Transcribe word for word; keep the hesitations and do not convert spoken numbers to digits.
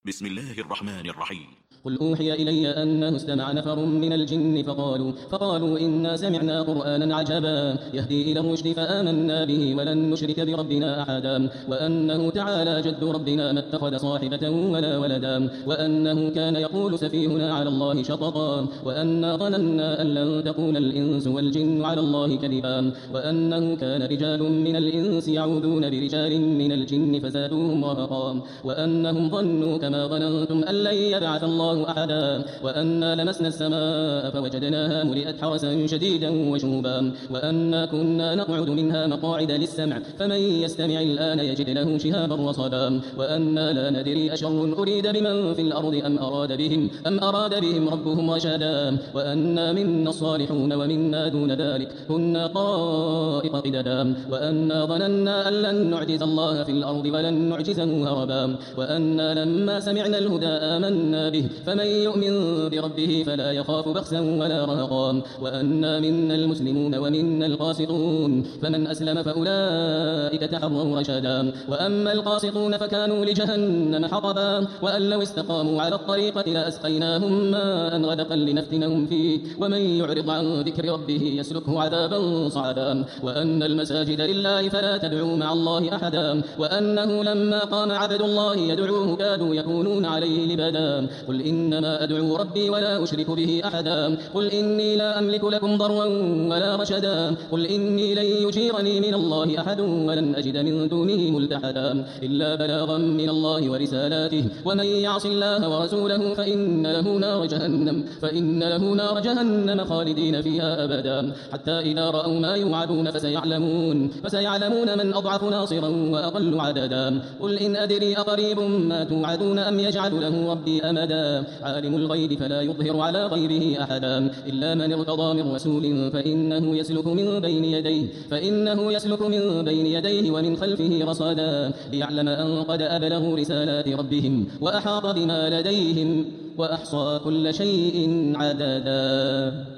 بسم الله الرحمن الرحيم. قل أوحي إلي أنه استمع نفر من الجن فقالوا, فقالوا إنا سمعنا قرآنا عجبا يهدي إلى الرشد فآمنا به ولن نشرك بربنا أحدا وأنه تعالى جد ربنا ما اتخذ صاحبة ولا ولدا وأنه كان يقول سفيهنا على الله شططا وأنا ظننا أن لن تقول الإنس والجن على الله كذبا وأنه كان رجال من الإنس يعوذون برجال من الجن فزادوهم رهقا وأنهم ظنوا كما ظننتم أن لن يبعث الله أحدا وأنا لمسنا السماء فوجدناها ملئت حرسا شديدا وشهبا وأنا كنا نقعد منها مقاعد للسمع فمن يستمع الآن يجد له شهابا رصدا وأنا لا ندري أشر أريد بمن في الأرض أم أراد بهم أم أراد بهم ربهم رشدا وأنا منا الصالحون ومنا دون ذلك كنا طائف قددا وأنا ظننا أن لن نعجز الله في الأرض ولن نعجزه هربا وأنا لما سمعنا الهدى آمنا به فمن يؤمن بربه فلا يخاف بخسا ولا رهقا وأنا منا المسلمون ومنا القاسطون فمن أسلم فأولئك تحروا رشدا وأما القاسطون فكانوا لجهنم حطبا وأن لو استقاموا على الطريقة لأسقيناهم ماء غدقا لنفتنهم فيه ومن يعرض عن ذكر ربه يسلكه عذابا صعدا وأن المساجد لله فلا تدعوا مع الله أحدا وأنه لما قام عبد الله يدعوه كادوا يكونون عليه لبدا قل إنما أدعو ربي ولا أشرك به أحدا قل إني لا أملك لكم ضرا ولا رشدا قل إني لن يجيرني من الله أحد ولن أجد من دونه ملتحدا إلا بلاغا من الله ورسالاته ومن يعص الله ورسوله فإن له نار جهنم فإن له نار جهنم خالدين فيها أبدا حتى إذا رأوا ما يوعدون فسيعلمون فسيعلمون من أضعف ناصرا وأقل عددا قل إن أدري أقريب ما توعدون أم يجعل له ربي أمدا عالم الغيب فلا يظهر على غيبه أحدا إلا من ارتضى من رسول فإنه يسلك من بين يديه فإنه يسلك من بين يديه ومن خلفه رصدا ليعلم أن قد أبلغوا رسالات ربهم وأحاط بما لديهم وأحصى كل شيء عددا.